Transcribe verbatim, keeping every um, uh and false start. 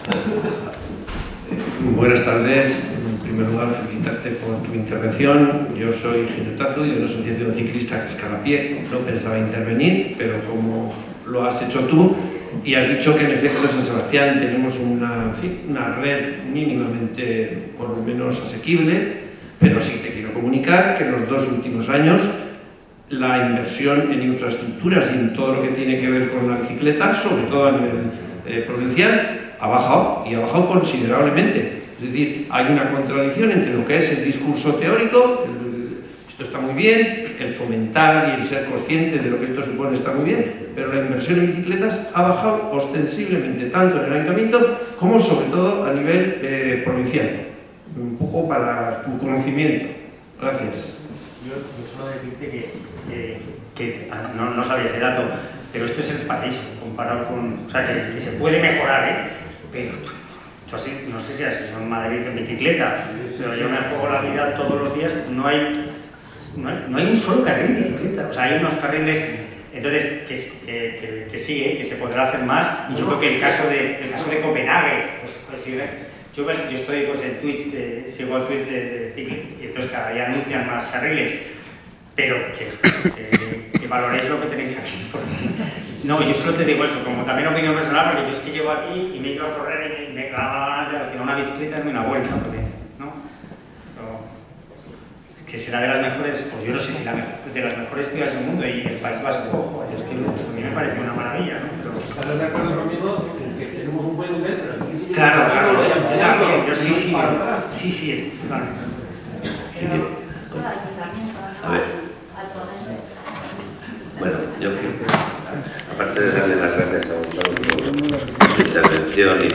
Buenas tardes. En primer lugar, felicitarte por tu intervención. Yo soy Ginetazo y de una asociación ciclista que es Calapié. No pensaba intervenir, pero como lo has hecho tú y has dicho que en efecto en San Sebastián tenemos una, en fin, una red mínimamente, por lo menos, asequible, pero sí te quiero comunicar que en los dos últimos años la inversión en infraestructuras y en todo lo que tiene que ver con la bicicleta, sobre todo a nivel eh, provincial, ha bajado y ha bajado considerablemente. Es decir, hay una contradicción entre lo que es el discurso teórico, el, esto está muy bien, el fomentar y el ser consciente de lo que esto supone está muy bien, pero la inversión en bicicletas ha bajado ostensiblemente tanto en el ayuntamiento como sobre todo a nivel eh, provincial. Un poco para tu conocimiento. Gracias. Yo, yo solo decirte que, que, que no, no sabía ese dato, pero esto es el paraíso comparado con... O sea, que, que se puede mejorar, ¿eh? Pero tú, tú así, no sé si has ido en Madrid en bicicleta, pero yo me juego la vida todos los días, no hay, no hay, no hay un solo carril de bicicleta. O sea, hay unos carriles, entonces, que, que, que, que sí, ¿eh? Que se podrá hacer más. Y yo creo que el caso de, el caso de Copenhague, pues, pues sí, Yo, yo estoy pues, en Twitch, de, sigo a Twitch de, de cicling, y entonces cada día anuncian más carriles, pero que, que, que valoréis lo que tenéis aquí. Porque, no, yo solo te digo eso, como también opinión personal, porque yo es que llevo aquí y me he ido a correr y me, me daba ganas de alquilar una bicicleta y darme una vuelta, ¿no? Pero, que será de las mejores, pues yo no sé si la mejor, de las mejores ciudades del mundo, y el País Vasco, ojo, es que a mí me parece una maravilla, ¿no? Pero, ¿estás de acuerdo conmigo? Que tenemos un buen nivel, pero aquí sí que... Claro, claro, claro, yo sí, sí, sí, sí, estoy totalmente. A ver. Bueno, yo quiero, aparte de darle las gracias a Gonzalo por su intervención y